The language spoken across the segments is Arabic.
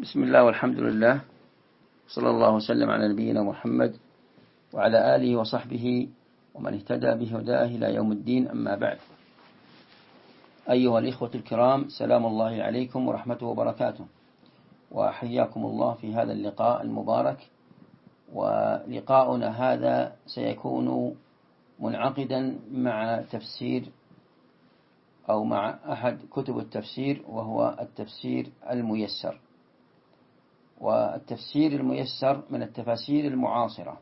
بسم الله والحمد لله، صلى الله وسلم على نبينا محمد وعلى آله وصحبه ومن اهتدى بهداه إلى يوم الدين. أما بعد، أيها الإخوة الكرام، سلام الله عليكم ورحمته وبركاته، وحياكم الله في هذا اللقاء المبارك. ولقاؤنا هذا سيكون منعقدا مع تفسير أو مع أحد كتب التفسير، وهو التفسير الميسر. والتفسير الميسر من التفاسير المعاصرة،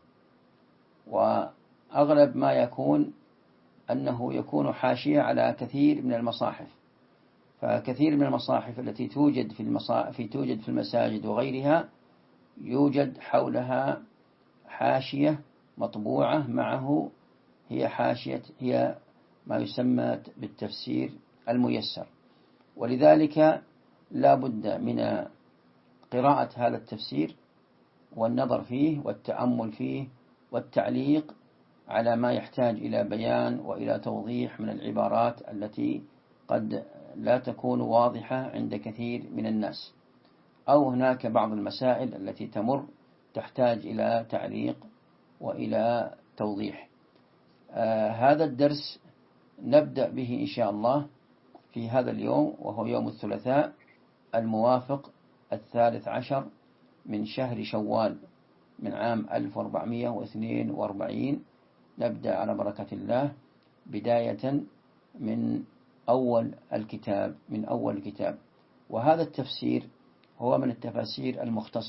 وأغلب ما يكون أنه يكون حاشية على كثير من المصاحف. فكثير من المصاحف التي توجد في المساجد وغيرها يوجد حولها حاشية مطبوعة معه، هي ما يسمى بالتفسير الميسر. ولذلك لا بد من قراءة هذا التفسير والنظر فيه والتأمل فيه والتعليق على ما يحتاج إلى بيان وإلى توضيح من العبارات التي قد لا تكون واضحة عند كثير من الناس، أو هناك بعض المسائل التي تحتاج إلى تعليق وإلى توضيح. هذا الدرس نبدأ به إن شاء الله في هذا اليوم، وهو يوم الثلاثاء الموافق 13 من شهر شوال من عام 1442. نبدأ على بركة الله بداية من أول الكتاب. وهذا التفسير هو من التفاسير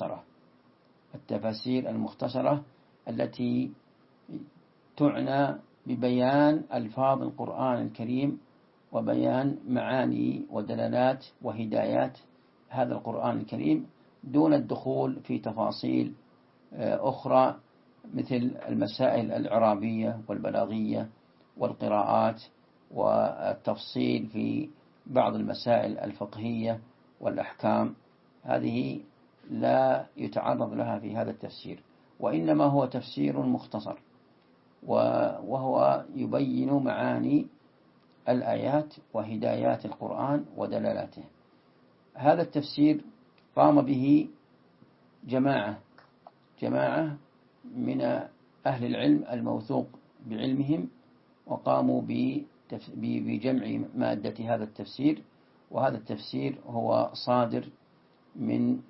المختصرة التي تعنى ببيان ألفاظ القرآن الكريم وبيان معاني ودلالات وهدايات هذا القرآن الكريم، دون الدخول في تفاصيل أخرى مثل المسائل الإعرابية والبلاغية والقراءات، والتفصيل في بعض المسائل الفقهية والأحكام. هذه لا يتعرض لها في هذا التفسير، وإنما هو تفسير مختصر، وهو يبين معاني الآيات وهدايات القرآن ودلالاته. هذا التفسير قام به جماعة من أهل العلم الموثوق بعلمهم، وقاموا بجمع مادة هذا التفسير. وهذا التفسير هو صادر من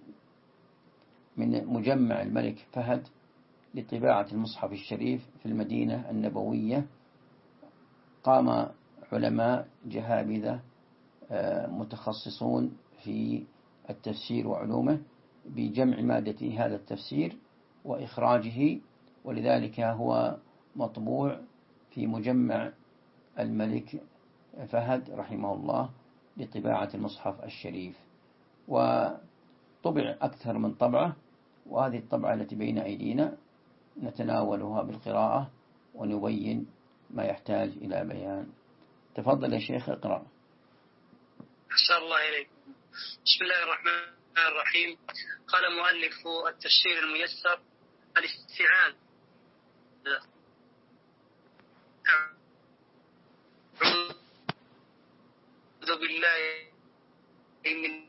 مجمع الملك فهد لطباعة المصحف الشريف في المدينة النبوية. قام علماء جهابذة متخصصون في التفسير وعلومه بجمع مادة هذا التفسير وإخراجه، ولذلك هو مطبوع في مجمع الملك فهد رحمه الله لطباعة المصحف الشريف، وطبع أكثر من طبعة. وهذه الطبعة التي بين أيدينا نتناولها بالقراءة ونبين ما يحتاج إلى بيان. تفضل يا شيخ، اقرأ. أحسن الله إليك. بسم الله الرحمن الرحيم. قال مؤلف التفسير الميسر: الاستعاذة. أعوذ بالله من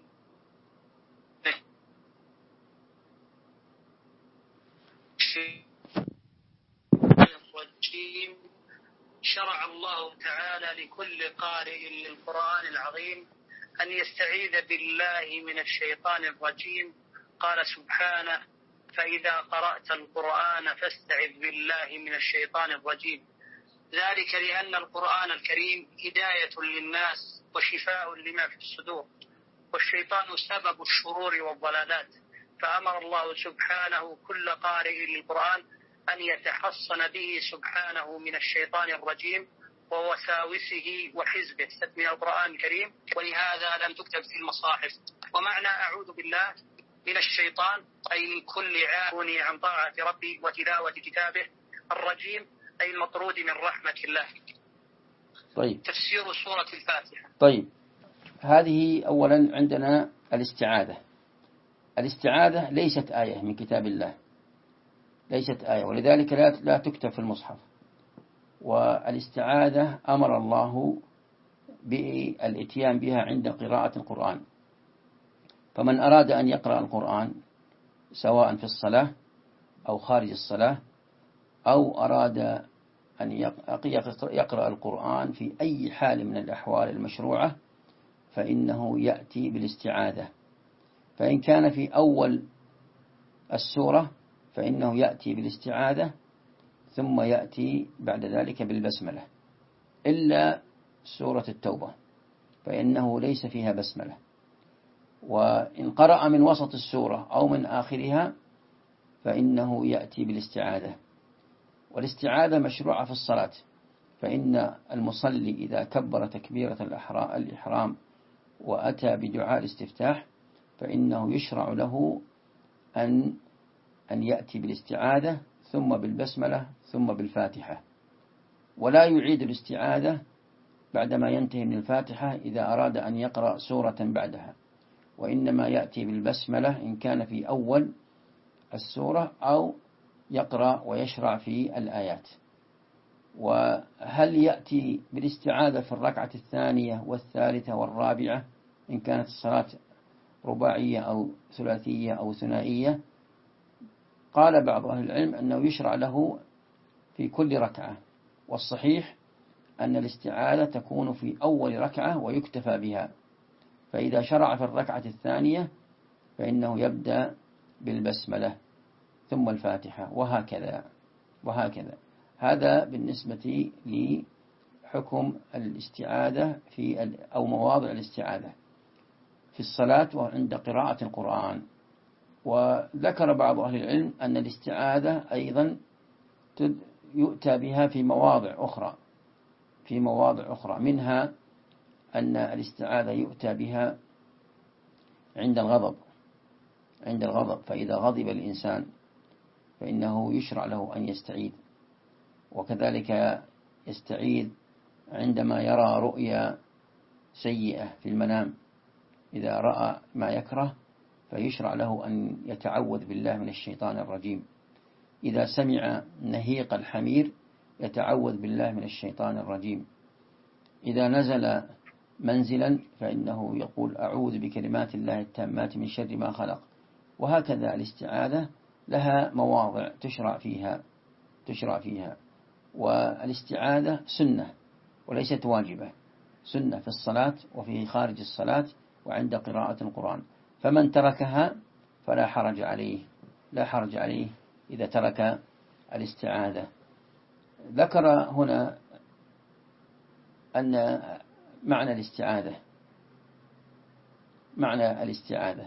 الرجيم. شرع الله تعالى لكل قارئ للقرآن العظيم أن يستعيذ بالله من الشيطان الرجيم. قال سبحانه: فإذا قرأت القرآن فاستعذ بالله من الشيطان الرجيم. ذلك لأن القرآن الكريم هداية للناس وشفاء لما في الصدور، والشيطان سبب الشرور والضلالات. فأمر الله سبحانه كل قارئ للقرآن أن يتحصن به سبحانه من الشيطان الرجيم ووساوسه وحزبه من القرآن الكريم، ولهذا لم تكتب في المصاحف. ومعنى أعوذ بالله من الشيطان أي من كل عاوني عن طاعة ربي وتلاوة كتابه. الرجيم أي المطرود من رحمة الله. طيب. تفسير سورة الفاتحة. طيب، هذه أولا عندنا الاستعاذة ليست آية من كتاب الله، ليست آية، ولذلك لا تكتب في المصحف. والاستعاذة أمر الله بالإتيان بها عند قراءة القرآن. فمن أراد أن يقرأ القرآن سواء في الصلاة أو خارج الصلاة، أو أراد أن يقرأ القرآن في أي حال من الأحوال المشروعة، فإنه يأتي بالاستعاذة. فإن كان في أول السورة فإنه يأتي بالاستعاذة ثم يأتي بعد ذلك بالبسملة، إلا سورة التوبة فإنه ليس فيها بسملة. وإن قرأ من وسط السورة أو من آخرها فإنه يأتي بالاستعاذة. والاستعاذة مشروعة في الصلاة، فإن المصلي إذا كبر تكبيرة الإحرام وأتى بدعاء الاستفتاح فإنه يشرع له أن يأتي بالاستعاذة ثم بالبسملة ثم بالفاتحة، ولا يعيد الاستعاذة بعدما ينتهي من الفاتحة إذا أراد أن يقرأ سورة بعدها، وإنما يأتي بالبسملة إن كان في أول السورة أو يقرأ ويشرع في الآيات. وهل يأتي بالاستعاذة في الركعة الثانية والثالثة والرابعة إن كانت الصلاة رباعية أو ثلاثية أو ثنائية؟ قال بعض أهل العلم أنه يشرع له في كل ركعة، والصحيح أن الاستعاذة تكون في أول ركعة ويكتفى بها، فإذا شرع في الركعة الثانية فإنه يبدأ بالبسملة ثم الفاتحة وهكذا. هذا بالنسبة لحكم الاستعاذة أو مواضع الاستعاذة في الصلاة وعند قراءة القرآن. وذكر بعض أهل العلم أن الاستعاذة أيضا يؤتى بها في مواضع أخرى، منها أن الاستعاذة يؤتى بها عند الغضب، فإذا غضب الإنسان فإنه يشرع له أن يستعيذ. وكذلك يستعيذ عندما يرى رؤيا سيئة في المنام، إذا رأى ما يكره فيشرع له أن يتعوذ بالله من الشيطان الرجيم. إذا سمع نهيق الحمير يتعوذ بالله من الشيطان الرجيم. إذا نزل منزلا فإنه يقول أعوذ بكلمات الله التامات من شر ما خلق. وهكذا الاستعاذة لها مواضع تشرع فيها. والاستعاذة سنة وليست واجبة، سنة في الصلاة وفي خارج الصلاة وعند قراءة القرآن، فمن تركها فلا حرج عليه إذا ترك الاستعاذة. ذكر هنا أن معنى الاستعاذة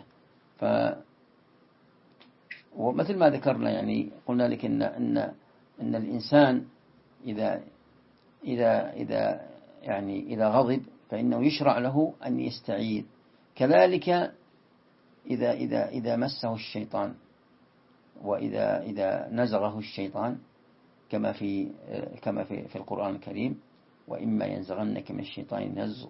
ومثل ما ذكرنا، يعني قلنا لك أن الإنسان إذا غضب فإنه يشرع له أن يستعيذ. كذلك إذا مسه الشيطان وإذا نزغه الشيطان كما في القرآن الكريم، وإما ينزغنك من الشيطان نزغ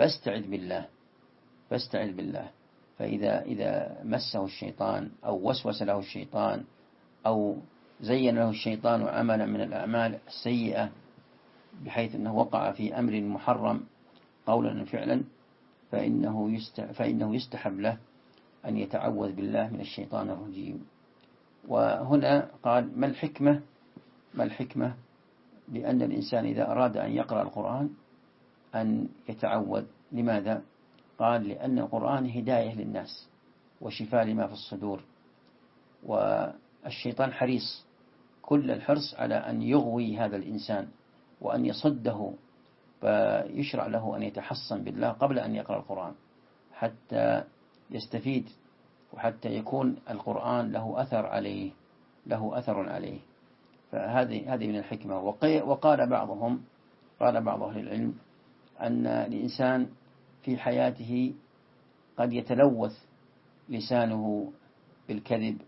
فاستعذ بالله. فإذا مسه الشيطان أو وسوس له الشيطان أو زين له الشيطان عملا من الأعمال السيئة بحيث أنه وقع في أمر محرم قولا وفعلا، فإنه يستحب له أن يتعوذ بالله من الشيطان الرجيم. وهنا قال ما الحكمة بأن الإنسان إذا أراد أن يقرأ القرآن أن يتعوذ؟ لماذا؟ قال لأن القرآن هداية للناس وشفاء لما في الصدور، والشيطان حريص كل الحرص على أن يغوي هذا الإنسان وأن يصده، فيشرع له أن يتحصن بالله قبل أن يقرأ القرآن حتى يستفيد وحتى يكون القرآن له أثر عليه. فهذه من الحكمة. وقال بعض أهل العلم أن الإنسان في حياته قد يتلوث لسانه بالكذب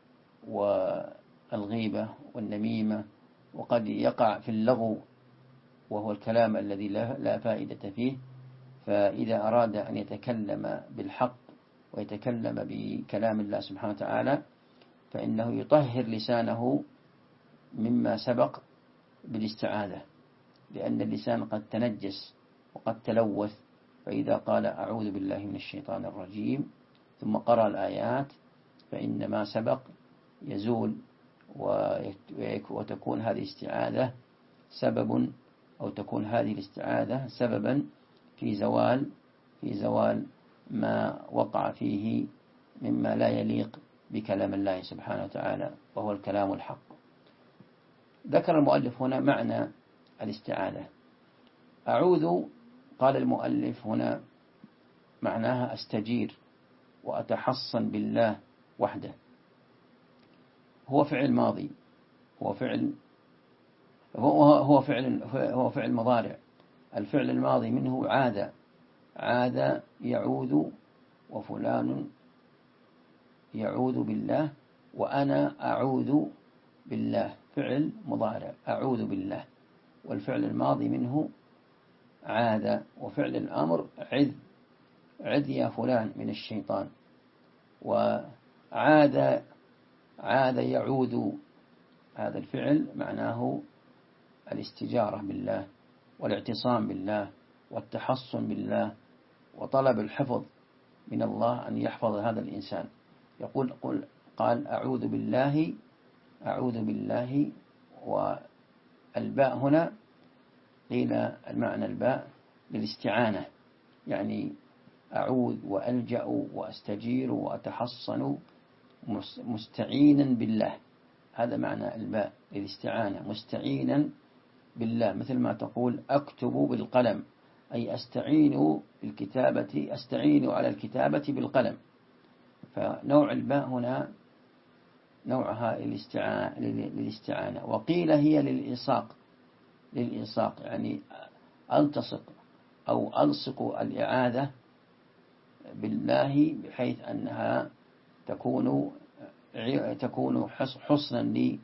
والغيبة والنميمة، وقد يقع في اللغو وهو الكلام الذي لا فائدة فيه. فإذا أراد أن يتكلم بالحق ويتكلم بكلام الله سبحانه وتعالى فإنه يطهر لسانه مما سبق بالاستعاذة، لأن اللسان قد تنجس وقد تلوث. فإذا قال أعوذ بالله من الشيطان الرجيم ثم قرأ الآيات فإن ما سبق يزول، وتكون هذه الاستعاذة سبب، أو تكون هذه الاستعاذة سببا في زوال ما وقع فيه مما لا يليق بكلام الله سبحانه وتعالى، وهو الكلام الحق. ذكر المؤلف هنا معنى الاستعاذة. أعوذ، قال المؤلف هنا معناها أستجير وأتحصن بالله وحده. هو فعل ماضي، هو فعل مضارع. الفعل الماضي منه عاد يعوذ، وفلان يعوذ بالله، وأنا أعوذ بالله، فعل مضارع أعوذ بالله. والفعل الماضي منه عاد، وفعل الأمر عذ يا فلان من الشيطان. وعاد يعوذ، هذا الفعل معناه الاستجارة بالله والاعتصام بالله والتحصن بالله وطلب الحفظ من الله أن يحفظ هذا الإنسان. قال أعوذ بالله. والباء هنا قيل المعنى الباء للاستعانة، يعني أعوذ وألجأ وأستجير وأتحصن مستعينا بالله. هذا معنى الباء للاستعانة، مستعينا بالله، مثل ما تقول أكتب بالقلم، أي أستعين على الكتابة بالقلم. فنوع الباء هنا نوعها للاستعانة. وقيل هي للإلصاق، يعني ألتصق أو ألصق الإعاذة بالله، بحيث أنها تكون حصنا لي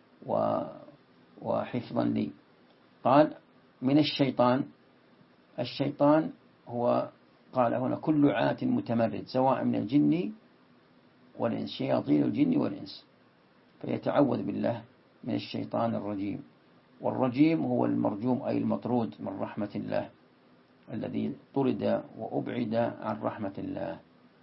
وحفظا لي. قال من الشيطان هو، قال هنا كل عات متمرد، سواء من الجن والإنس، شياطين الجن والإنس، فيتعوذ بالله من الشيطان الرجيم. والرجيم هو المرجوم، أي المطرود من رحمة الله، الذي طرد وأبعد عن رحمة الله.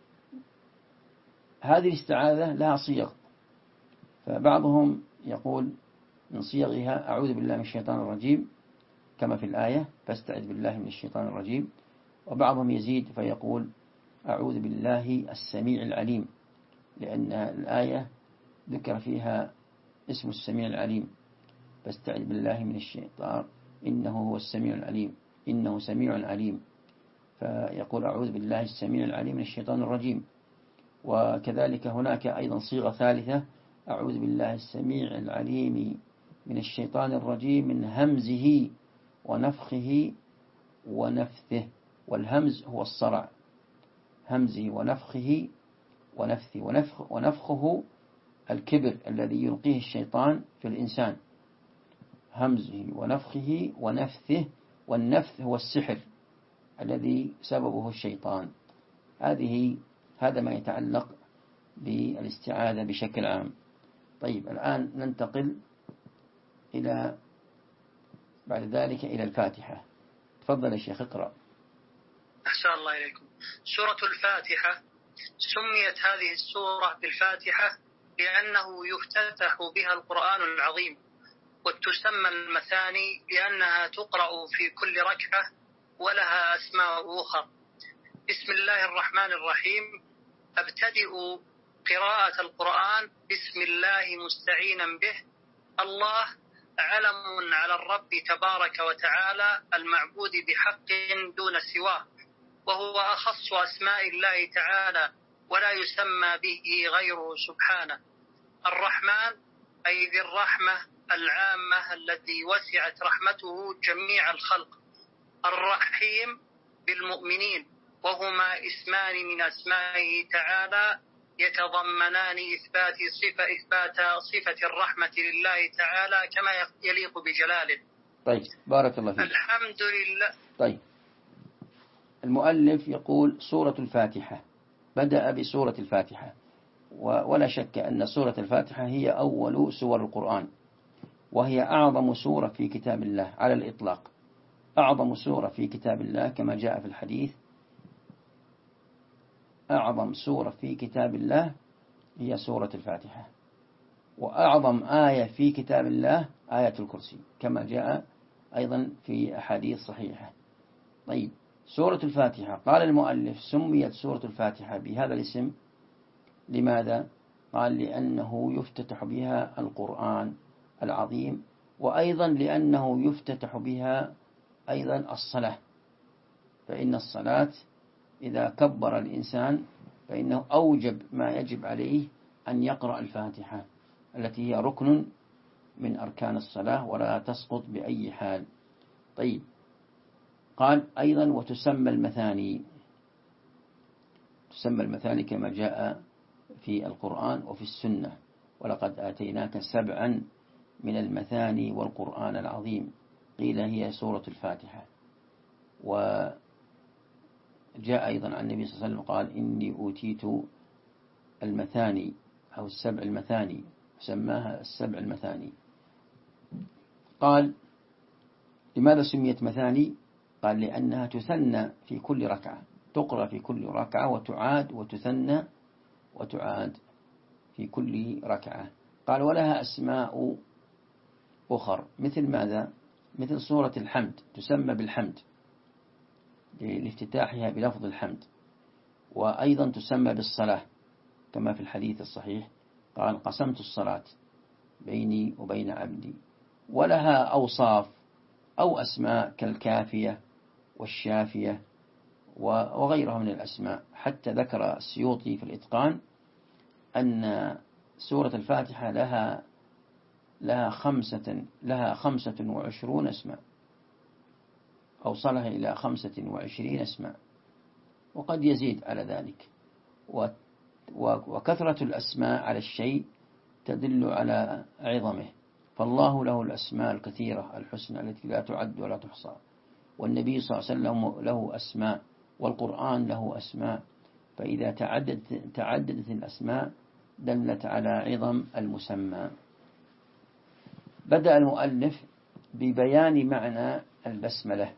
هذه الاستعاذة لها صيغ، فبعضهم يقول من صيغها أعوذ بالله من الشيطان الرجيم كما في الآية فاستعذ بالله من الشيطان الرجيم. وبعضهم يزيد فيقول أعوذ بالله السميع العليم، لأن الآية ذكر فيها اسم السميع العليم، فاستعذ بالله من الشيطان إنه هو السميع العليم، إنه سميع عليم، فيقول أعوذ بالله السميع العليم من الشيطان الرجيم. وكذلك هناك أيضا صيغة ثالثة أعوذ بالله السميع العليم من الشيطان الرجيم من همزه ونفخه ونفثه. والهمز هو الصرع، همزه ونفخه ونفثه. ونفخه الكبر الذي يلقيه الشيطان في الإنسان، همزه ونفخه ونفثه. والنفث هو السحر الذي سببه الشيطان. هذا ما يتعلق بالاستعاذة بشكل عام. طيب، الآن ننتقل بعد ذلك إلى الفاتحة. تفضل يا شيخ، اقرأ. أحسن الله إليكم. سورة الفاتحة سميت هذه السورة بالفاتحة لأنه يفتتح بها القرآن العظيم، وتسمى المثاني لأنها تقرأ في كل ركعة ولها أسماء أخرى. بسم الله الرحمن الرحيم. أبتدئ قراءة القرآن بسم الله مستعينا به. الله علم على الرب تبارك وتعالى المعبود بحق دون سواه، وهو أخص أسماء الله تعالى ولا يسمى به غيره سبحانه. الرحمن أي ذي الرحمة العامة التي وسعت رحمته جميع الخلق. الرحيم بالمؤمنين، وهما اسمان من أسمائه تعالى يتضمنان إثبات صفة الرحمة لله تعالى كما يليق بجلاله. طيب، بارك الله فيك. الحمد لله. طيب، المؤلف يقول سورة الفاتحة، بدأ بسورة الفاتحة، ولا شك أن سورة الفاتحة هي أول سور القرآن، وهي أعظم سورة في كتاب الله على الإطلاق، أعظم سورة في كتاب الله كما جاء في الحديث أعظم سورة في كتاب الله هي سورة الفاتحة، وأعظم آية في كتاب الله آية الكرسي كما جاء أيضا في أحاديث صحيحة. طيب، سورة الفاتحة قال المؤلف سميت سورة الفاتحة بهذا الاسم لماذا؟ قال لأنه يفتتح بها القرآن العظيم، وأيضا لأنه يفتتح بها أيضا الصلاة، فإن الصلاة إذا كبر الإنسان فإنه أوجب ما يجب عليه أن يقرأ الفاتحة التي هي ركن من أركان الصلاة ولا تسقط بأي حال. طيب، قال أيضا وتسمى المثاني، تسمى المثاني كما جاء في القرآن وفي السنة: ولقد آتيناك 7 من المثاني والقرآن العظيم. قيل هي سورة الفاتحة. وجاء أيضا عن النبي صلى الله عليه وسلم قال إني أوتيت المثاني أو 7 المثاني، سماها 7 المثاني. قال لماذا سميت مثاني؟ قال لأنها تثنى في كل ركعة، تقرأ في كل ركعة وتعاد وتثنى وتعاد في كل ركعة. قال ولها أسماء أخر مثل ماذا؟ مثل سورة الحمد تسمى بالحمد لافتتاحها بلفظ الحمد، وأيضا تسمى بالصلاة كما في الحديث الصحيح قال قسمت الصلاة بيني وبين عبدي. ولها أوصاف أو أسماء كالكافية والشافية وغيرها من الأسماء، حتى ذكر السيوطي في الإتقان أن سورة الفاتحة لها 25 اسما، أوصلها إلى 25 اسما، وقد يزيد على ذلك. وكثرة الأسماء على الشيء تدل على عظمه، فالله له الأسماء الكثيرة الحسنى التي لا تعد ولا تحصى، والنبي صلى الله عليه وسلم له أسماء، والقرآن له أسماء، فإذا تعددت الأسماء دلت على عظم المسمى. بدأ المؤلف ببيان معنى البسملة.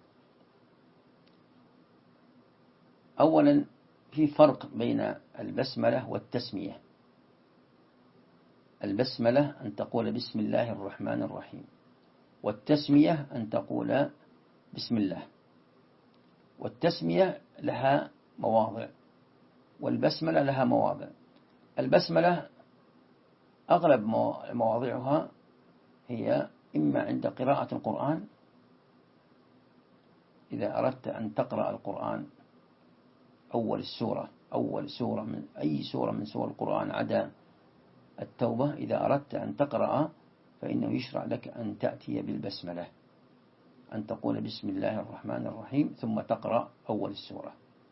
أولا، في فرق بين البسملة والتسمية. البسملة أن تقول بسم الله الرحمن الرحيم، والتسمية أن تقول بسم الله. والتسمية لها مواضع والبسملة لها مواضع. البسملة أغلب مواضعها هي إما عند قراءة القرآن، إذا أردت أن تقرأ القرآن أول سورة من أي سورة من سور القرآن عدا التوبة، إذا أردت أن تقرأ فإنه يشرع لك أن تأتي بالبسملة، أن تقول بسم الله الرحمن الرحيم ثم تقرأ أول السورة.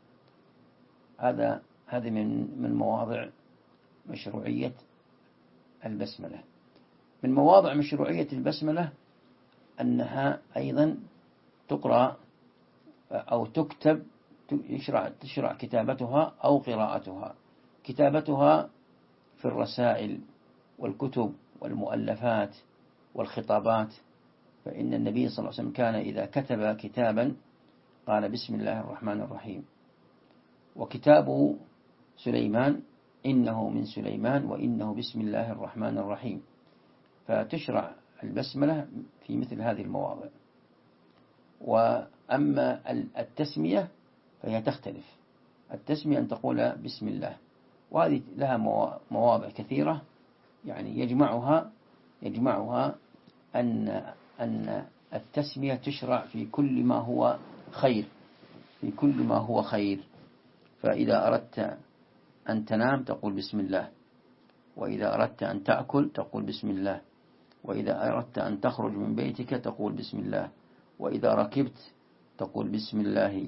هذه من مواضع مشروعية البسملة. من مواضع مشروعية البسملة أنها أيضا تقرأ أو تكتب، تشرع كتابتها أو قراءتها. كتابتها في الرسائل والكتب والمؤلفات والخطابات، فإن النبي صلى الله عليه وسلم كان إذا كتب كتابا قال بسم الله الرحمن الرحيم. وكتاب سليمان إنه من سليمان وإنه بسم الله الرحمن الرحيم، فتشرع البسملة في مثل هذه المواضع. وأما التسمية فهي تختلف. التسمية أن تقول بسم الله، وهذه لها مواضع كثيرة، يعني يجمعها أن التسمية تشرع في كل ما هو خير، فإذا أردت أن تنام تقول بسم الله، وإذا أردت أن تأكل تقول بسم الله، وإذا أردت أن تخرج من بيتك تقول بسم الله، وإذا ركبت تقول بسم الله،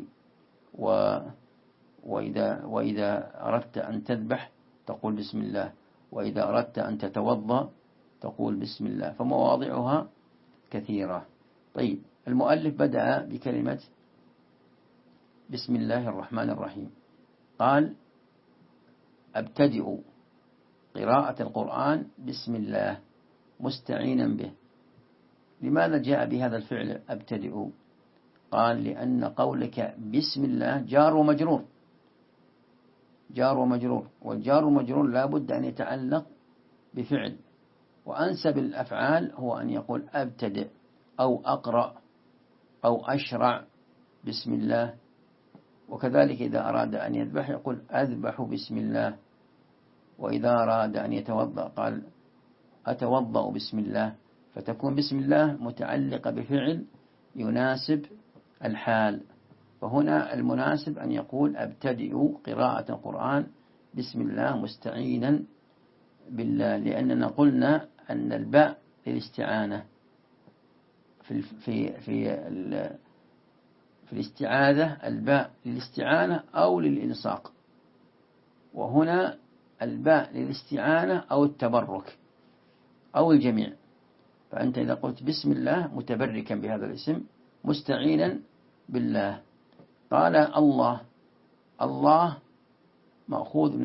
وإذا أردت أن تذبح تقول بسم الله، وإذا أردت أن تتوضأ تقول بسم الله، فمواضعها كثيرة. طيب، المؤلف بدأ بكلمة بسم الله الرحمن الرحيم. قال أبتدئ قراءة القرآن بسم الله مستعينا به. لماذا جاء بهذا الفعل أبتدئ؟ قال لأن قولك بسم الله جار ومجرور، جار ومجرور، والجار ومجرور لا بد أن يتعلق بفعل، وأنسب الأفعال هو أن يقول أبتدئ أو أقرأ أو أشرع بسم الله. وكذلك إذا أراد أن يذبح يقول أذبح بسم الله، وإذا أراد أن يتوضأ قال أتوضأ بسم الله، فتكون بسم الله متعلقة بفعل يناسب الحال. فهنا المناسب أن يقول أبتدئ قراءة القرآن بسم الله مستعينا بالله، لأننا قلنا أن الباء للاستعانة في الاستعاذة، الباء للاستعانة أو للإلصاق، وهنا الباء للاستعانة أو التبرك أو الجميع. فأنت إذا قلت بسم الله متبركا بهذا الاسم مستعينا بالله. قال الله، الله مأخوذ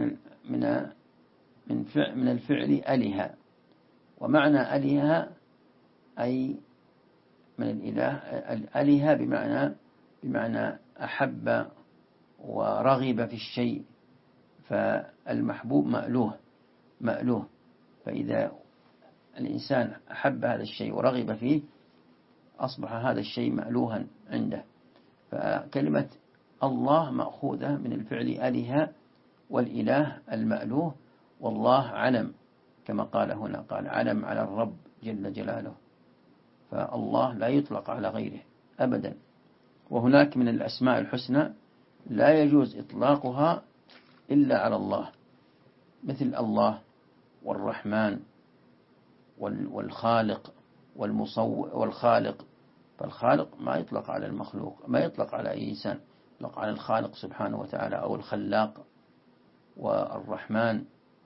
من الفعل أله، ومعنى أله أي من الإله. أله بمعنى أحب ورغب في الشيء، فالمحبوب مألوه. فإذا الإنسان أحب هذا الشيء ورغب فيه أصبح هذا الشيء مألوها عنده. فكلمة الله مأخوذة من الفعل أله، والإله المألوه، والله علم كما قال هنا، قال علم على الرب جل جلاله، فالله لا يطلق على غيره أبدا. وهناك من الأسماء الحسنى لا يجوز إطلاقها إلا على الله، مثل الله والرحمن والخالق والخالق. فالخالق ما يطلق على المخلوق، ما يطلق على أي إنسان، يطلق على الخالق سبحانه وتعالى، أو الخلاق. والرحمن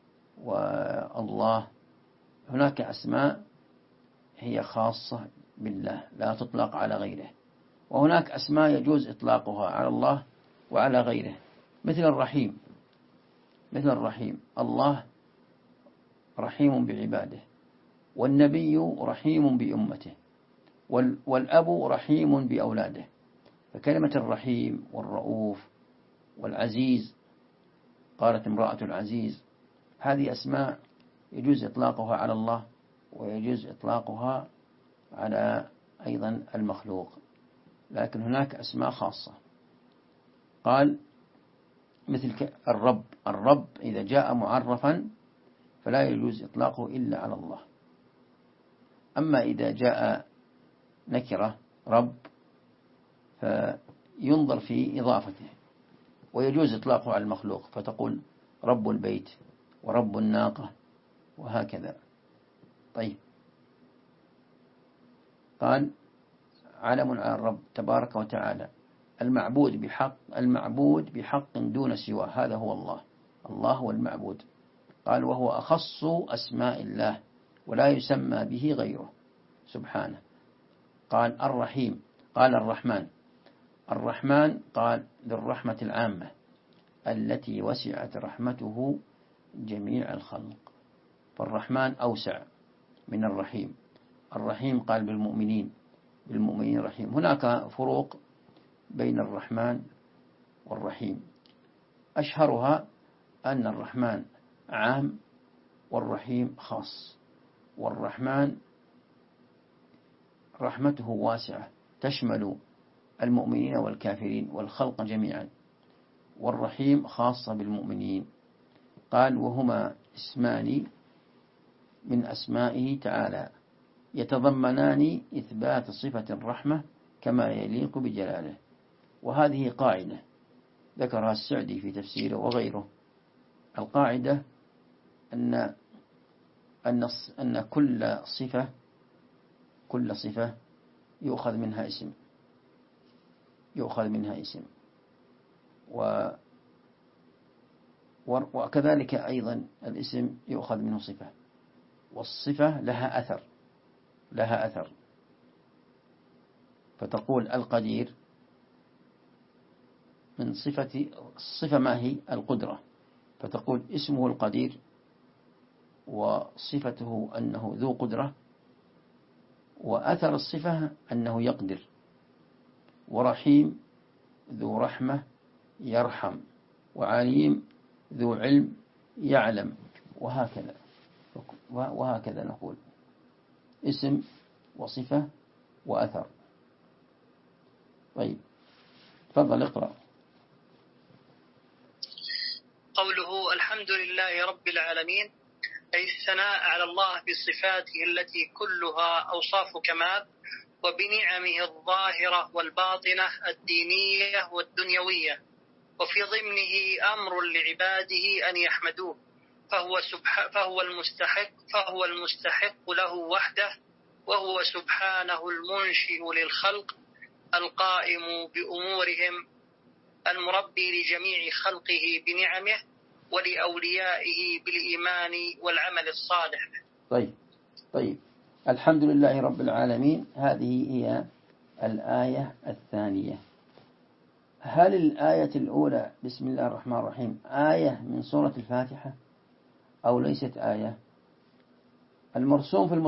والله هناك أسماء هي خاصة بالله لا تطلق على غيره، وهناك أسماء يجوز إطلاقها على الله وعلى غيره، مثل الرحيم. الله رحيم بعباده، والنبي رحيم بأمته، والأب رحيم بأولاده. فكلمة الرحيم والرؤوف والعزيز، قالت امرأة العزيز، هذه أسماء يجوز إطلاقها على الله ويجوز إطلاقها على أيضا المخلوق، لكن هناك أسماء خاصة. قال مثل الرب إذا جاء معرفا فلا يجوز إطلاقه إلا على الله. أما إذا جاء نكرة رب فينظر في إضافته، ويجوز إطلاقه على المخلوق، فتقول رب البيت ورب الناقة وهكذا. طيب، قال علم على الرب تبارك وتعالى، المعبود بحق دون سواه، هذا هو الله. الله هو المعبود. قال وهو أخص أسماء الله ولا يسمى به غيره سبحانه. قال الرحيم، قال الرحمن قال ذو الرحمة العامة التي وسعت رحمته جميع الخلق. فالرحمن أوسع من الرحيم. الرحيم قال بالمؤمنين رحيم. هناك فروق بين الرحمن والرحيم، أشهرها أن الرحمن عام والرحيم خاص. والرحمن رحمته واسعة تشمل المؤمنين والكافرين والخلق جميعا، والرحيم خاصة بالمؤمنين. قال وهما اسمان من أسمائه تعالى يتضمنان إثبات صفة الرحمة كما يليق بجلاله. وهذه قاعدة ذكرها السعدي في تفسيره وغيره. القاعدة أن كل صفة يؤخذ منها اسم، وكذلك أيضا الاسم يؤخذ منه صفة، والصفة لها أثر. فتقول القدير من الصفة ما هي؟ القدرة. فتقول اسمه القدير وصفته أنه ذو قدرة، وأثر الصفة أنه يقدر. ورحيم ذو رحمة يرحم، وعليم ذو علم يعلم، وهكذا نقول اسم وصفة وأثر. طيب تفضل اقرأ. قوله الحمد لله رب العالمين، أي الثناء على الله بصفاته التي كلها أوصاف كمال، وبنعمه الظاهرة والباطنة الدينية والدنيوية، وفي ضمنه أمر لعباده أن يحمدوه، فهو المستحق له وحده، وهو سبحانه المنشئ للخلق القائم بأمورهم المربي لجميع خلقه بنعمه، ولأوليائه بالإيمان والعمل الصالح. طيب الحمد لله رب العالمين، هذه هي الآية الثانية. هل الآية الأولى بسم الله الرحمن الرحيم آية من سورة الفاتحة أو ليست آية؟ المرسوم في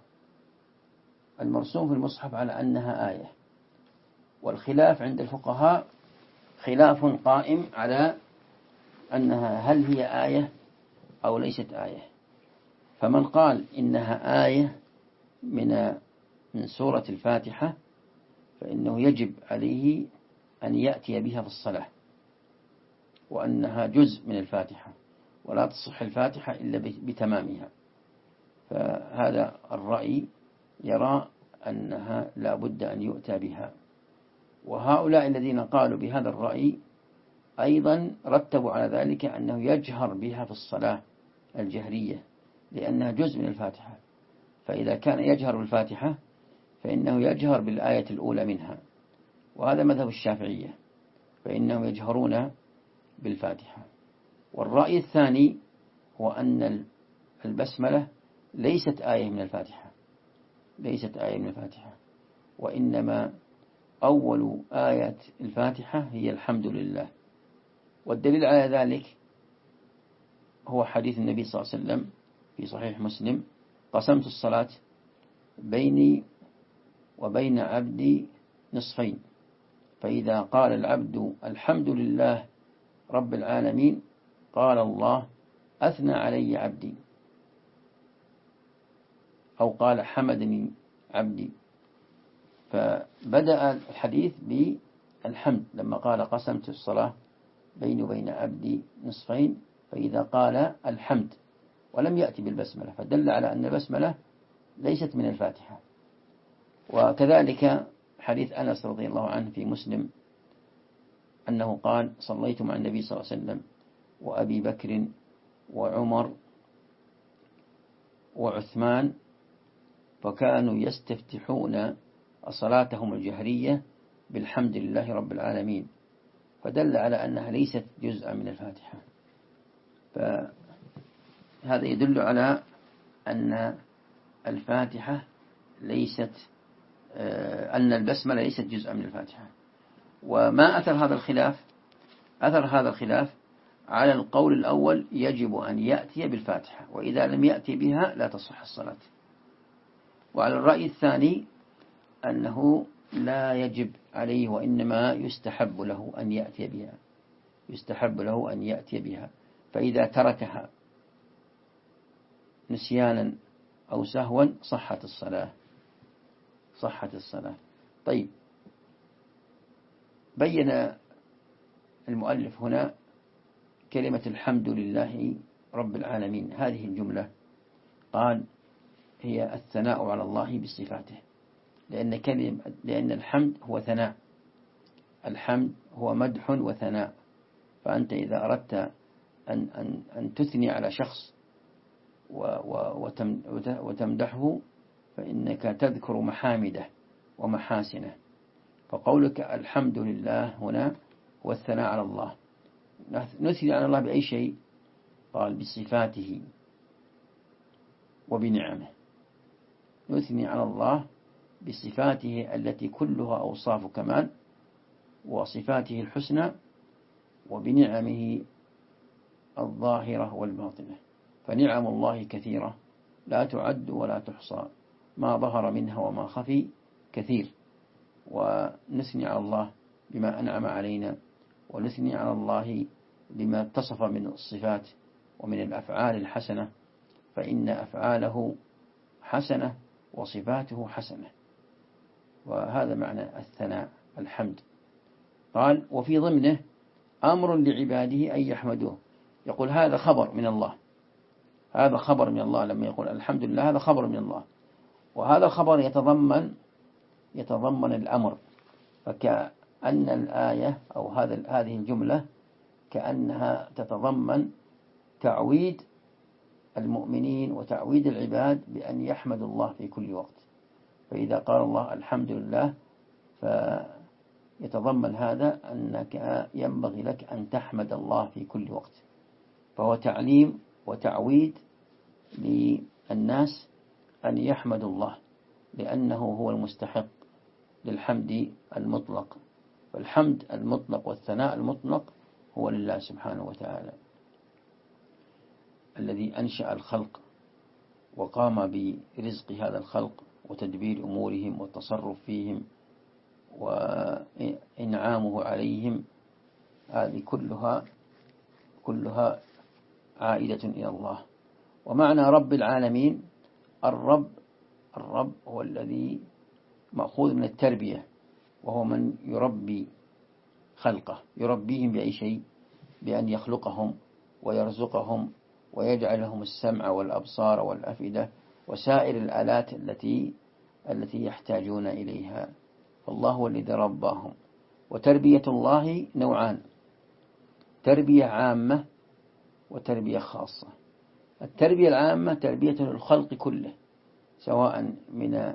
المصحف على أنها آية، والخلاف عند الفقهاء خلاف قائم على أنها هل هي آية أو ليست آية. فمن قال إنها آية من سورة الفاتحة فإنه يجب عليه أن يأتي بها في الصلاة، وأنها جزء من الفاتحة، ولا تصح الفاتحة إلا بتمامها. فهذا الرأي يرى أنها لا بد أن يؤتى بها. وهؤلاء الذين قالوا بهذا الرأي أيضا رتبوا على ذلك أنه يجهر بها في الصلاة الجهرية، لأنها جزء من الفاتحة. فإذا كان يجهر بالفاتحة فإنه يجهر بالآية الأولى منها، وهذا مذهب الشافعية، فإنهم يجهرون بالفاتحة. والرأي الثاني هو أن البسملة ليست آية من الفاتحة، وإنما أول آية الفاتحة هي الحمد لله. والدليل على ذلك هو حديث النبي صلى الله عليه وسلم في صحيح مسلم: قسمت الصلاة بيني وبين عبدي نصفين، فإذا قال العبد الحمد لله رب العالمين قال الله أثنى علي عبدي، أو قال حمدني عبدي. فبدأ الحديث بالحمد لما قال قسمت الصلاة بيني وبين عبدي نصفين، فإذا قال الحمد، ولم يأتي بالبسملة، فدل على أن البسملة ليست من الفاتحة. وكذلك حديث أنس رضي الله عنه في مسلم أنه قال: صليت مع النبي صلى الله عليه وسلم وأبي بكر وعمر وعثمان، فكانوا يستفتحون صلاتهم الجهرية بالحمد لله رب العالمين، فدل على أنها ليست جزءا من الفاتحة. فهذا يدل على أن الفاتحة ليست أن البسملة ليست جزءا من الفاتحة. وما أثر هذا الخلاف؟ أثر هذا الخلاف على القول الأول: يجب أن يأتي بالفاتحة، وإذا لم يأتي بها لا تصح الصلاة. وعلى الرأي الثاني أنه لا يجب عليه، وإنما يستحب له أن يأتي بها، فإذا تركها نسيانا أو سهوا صحت الصلاة. طيب، بين المؤلف هنا كلمة الحمد لله رب العالمين. هذه الجملة قال هي الثناء على الله بصفاته، لأن الحمد هو ثناء، الحمد هو مدح وثناء. فأنت إذا أردت أن تثني على شخص وتمدحه فإنك تذكر محامده ومحاسنه. فقولك الحمد لله هنا هو الثناء على الله. نثني على الله بأي شيء؟ قال بصفاته وبنعمه. نثني على الله بصفاته التي كلها أوصاف كمال، وصفاته الحسنى، وبنعمه الظاهرة والباطنة. فنعم الله كثيرة لا تعد ولا تحصى، ما ظهر منها وما خفي كثير. ونثني على الله بما أنعم علينا، ونثني على الله لما اتصف من الصفات ومن الأفعال الحسنة، فإن أفعاله حسنة وصفاته حسنة، وهذا معنى الثناء الحمد. قال وفي ضمنه أمر لعباده أن يحمدوه، يقول هذا خبر من الله، هذا خبر من الله لما يقول الحمد لله، هذا خبر من الله، وهذا الخبر يتضمن الأمر، فكأن الآية أو هذه الجملة كأنها تتضمن تعويد المؤمنين وتعويد العباد بأن يحمدوا الله في كل وقت. فإذا قال الله الحمد لله فيتضمن هذا أنك ينبغي لك أن تحمد الله في كل وقت، فهو تعليم وتعويد للناس أن يحمدوا الله، لأنه هو المستحق للحمد المطلق، فالحمد المطلق والثناء المطلق هو لله سبحانه وتعالى الذي أنشأ الخلق وقام برزق هذا الخلق وتدبير أمورهم والتصرف فيهم وإنعامه عليهم. هذه كلها عائدة إلى الله. ومعنى رب العالمين، الرب هو الذي مأخوذ من التربية، وهو من يربي خلقه، يربيهم بأي شيء؟ بأن يخلقهم ويرزقهم ويجعل لهم السمع والأبصار والأفئدة وسائر الآلات التي يحتاجون إليها، فالله هو الذي رباهم. وتربية الله نوعان: تربية عامة وتربية خاصة. التربية العامة تربية الخلق كله، سواء من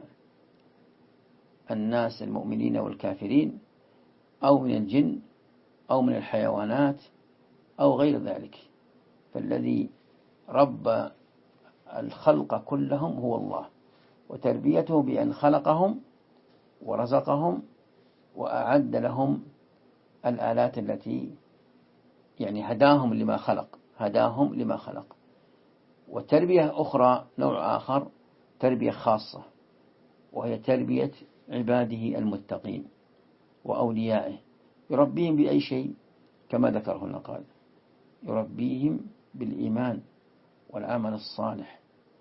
الناس المؤمنين والكافرين، أو من الجن، أو من الحيوانات، أو غير ذلك، فالذي ربى الخلق كلهم هو الله، وتربيته بأن خلقهم ورزقهم وأعد لهم الآلات التي هداهم لما خلق. وتربية أخرى، نوع آخر، تربية خاصة، وهي تربية عباده المتقين وأوليائه، يربيهم بأي شيء؟ كما ذكره هنا قال يربيهم بالإيمان والعمل الصالح،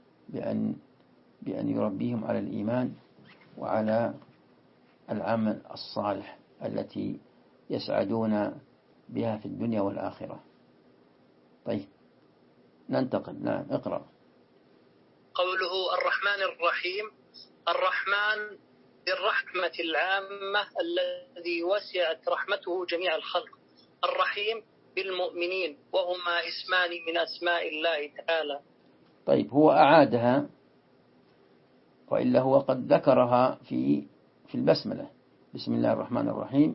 بأن يربيهم على الإيمان وعلى العمل الصالح التي يسعدون بها في الدنيا والآخرة. طيب ننتقل. نعم اقرأ. قوله الرحمن الرحيم: الرحمن بالرحمة العامة الذي وسعت رحمته جميع الخلق، الرحيم بالمؤمنين، وهما اسمان من أسماء الله تعالى. طيب هو أعادها، وإلا هو قد ذكرها في البسملة، بسم الله الرحمن الرحيم،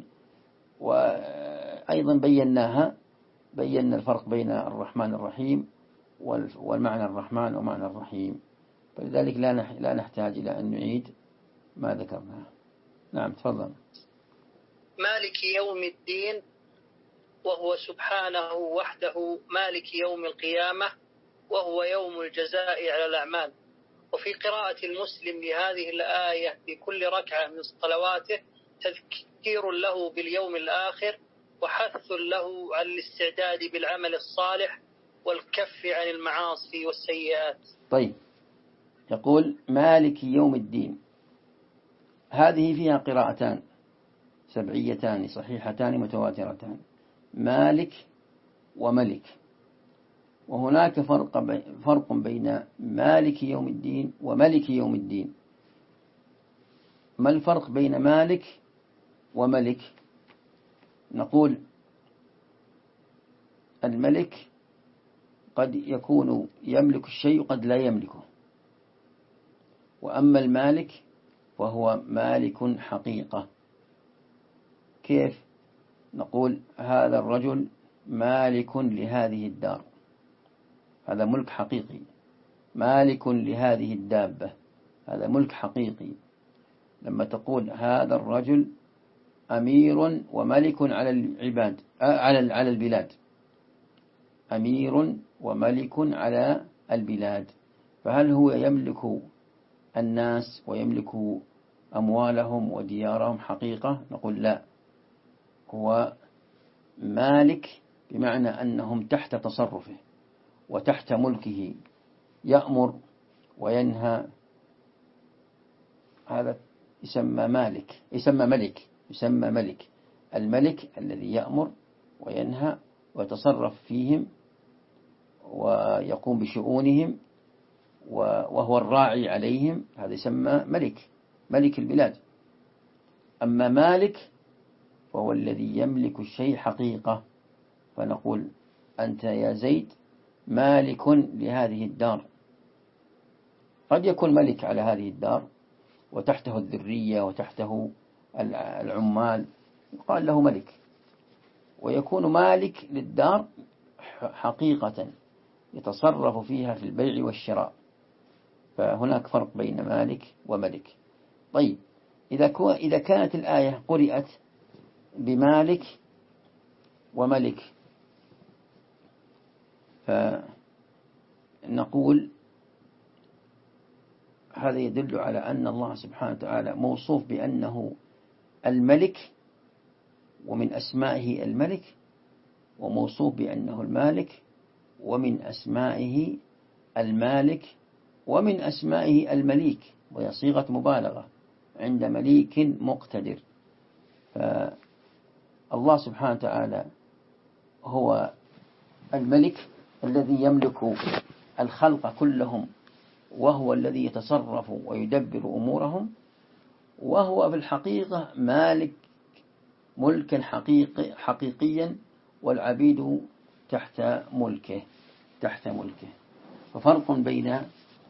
وأيضا بينا الفرق بين الرحمن الرحيم والمعنى الرحمن ومعنى الرحيم، فلذلك لا نحتاج إلى أن نعيد ما ذكرناه. نعم تفضل. مالك يوم الدين، وهو سبحانه وحده مالك يوم القيامة، وهو يوم الجزاء على الأعمال. وفي قراءة المسلم لهذه الآية في كل ركعة من صلواته تذكير له باليوم الآخر، وحث له على الاستعداد بالعمل الصالح والكف عن المعاصي والسيئات. طيب يقول مالك يوم الدين، هذه فيها قراءتان سبعيتان صحيحتان متواترتان: مالك وملك. وهناك فرق بين مالك يوم الدين وملك يوم الدين. ما الفرق بين مالك وملك؟ نقول الملك قد يكون يملك الشيء قد لا يملكه، وأما المالك وهو مالك حقيقة. كيف؟ نقول هذا الرجل مالك لهذه الدار، هذا ملك حقيقي. مالك لهذه الدابة، هذا ملك حقيقي. لما تقول هذا الرجل أمير وملك على العباد، على البلاد، أمير وملك على البلاد، فهل هو يملك الناس ويملك أموالهم وديارهم حقيقة؟ نقول لا، هو مالك بمعنى أنهم تحت تصرفه وتحت ملكه، يأمر وينهى. هذا يسمى ملك. الملك الذي يأمر وينهى ويتصرف فيهم ويقوم بشؤونهم وهو الراعي عليهم، هذا يسمى ملك البلاد. أما مالك فهو الذي يملك الشيء حقيقة، فنقول أنت يا زيد مالك لهذه الدار. قد يكون ملك على هذه الدار وتحته الذرية وتحته العمال، يقال له ملك، ويكون مالك للدار حقيقة يتصرف فيها في البيع والشراء. فهناك فرق بين مالك وملك. طيب، إذا كانت الآية قرأت بمالك وملك، فنقول هذا يدل على أن الله سبحانه وتعالى موصوف بأنه الملك، ومن أسمائه الملك، وموصوف بأنه المالك، ومن أسمائه المالك، ومن أسمائه المليك، وهي صيغة مبالغة عند مليك مقتدر. فالله سبحانه وتعالى هو الملك الذي يملك الخلق كلهم، وهو الذي يتصرف ويدبر أمورهم، وهو في الحقيقة مالك ملكا حقيقيا، والعبيد تحت ملكه. ففرق بين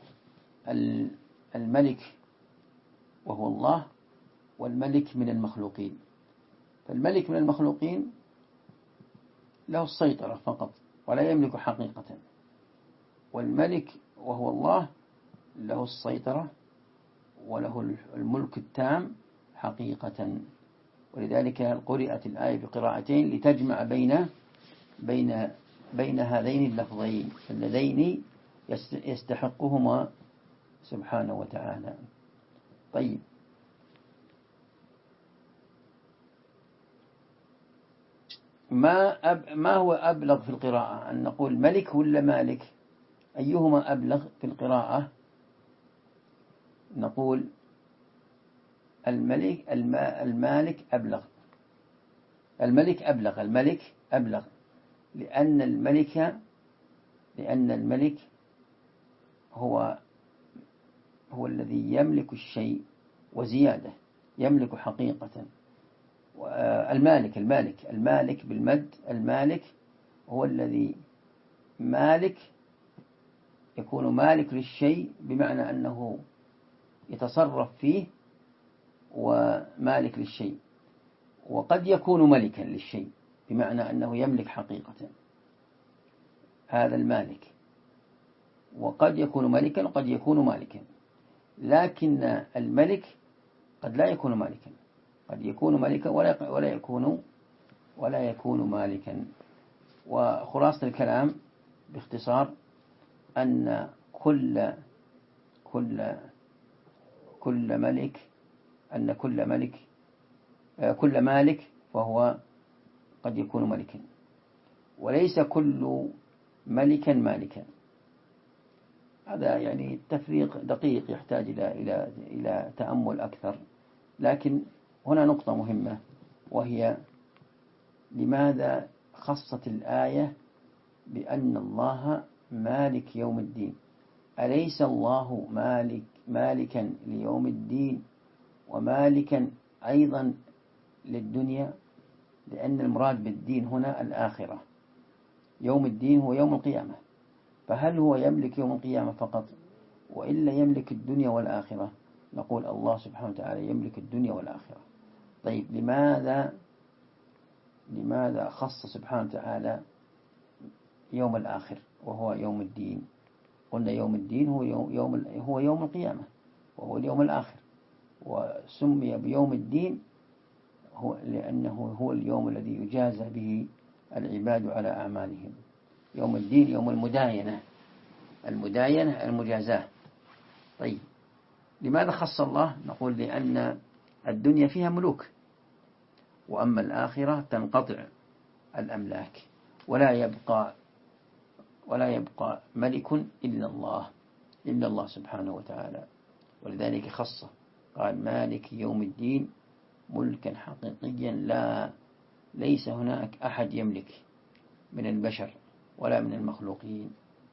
الملك وهو الله والملك من المخلوقين. فالملك من المخلوقين له السيطرة فقط ولا يملك حقيقة، والملك وهو الله له السيطرة وله الملك التام حقيقة. ولذلك قرأت الآية بقراءتين لتجمع بين هذين اللفظين اللذين يستحقهما سبحانه وتعالى. طيب، ما هو أبلغ في القراءة، أن نقول ملك ولا مالك؟ أيهما أبلغ في القراءة؟ نقول المالك أبلغ. الملك أبلغ لأن الملك هو الذي يملك الشيء وزيادة، يملك حقيقة. المالك بالمد، المالك هو الذي يكون مالك للشيء، بمعنى أنه يتصرف فيه ومالك للشيء. وقد يكون ملكا للشيء بمعنى أنه يملك حقيقة، هذا المالك. وقد يكون ملكا وقد يكون مالكا، لكن الملك قد لا يكون مالكا، قد يكون ملكا ولا يكون مالكا. وخلاصة الكلام باختصار أن كل مالك فهو قد يكون ملكا، وليس كل ملكا مالكا. هذا يعني تفريق دقيق يحتاج إلى تأمل أكثر. لكن هنا نقطة مهمة، وهي لماذا خصت الآية بأن الله مالك يوم الدين؟ أليس الله مالكا ليوم الدين ومالكا أيضا للدنيا؟ لأن المراد بالدين هنا الآخرة. يوم الدين هو يوم القيامة، فهل هو يملك يوم القيامة فقط وإلا يملك الدنيا والآخرة؟ نقول الله سبحانه وتعالى يملك الدنيا والآخرة. طيب، لماذا خص سبحانه وتعالى يوم الآخر وهو يوم الدين؟ قلنا يوم الدين هو يوم القيامة وهو اليوم الآخر، وسمي بيوم الدين لأنه هو اليوم الذي يجازى به العباد على أعمالهم. يوم الدين يوم المجازاة. طيب، لماذا خص الله؟ نقول لأن الدنيا فيها ملوك، وأما الآخرة تنقطع الأملاك. ولا يبقى ملك إلا الله سبحانه وتعالى. ولذلك خصه قال مالك يوم الدين ملكا حقيقيا ليس هناك أحد يملك من البشر ولا من المخلوقين.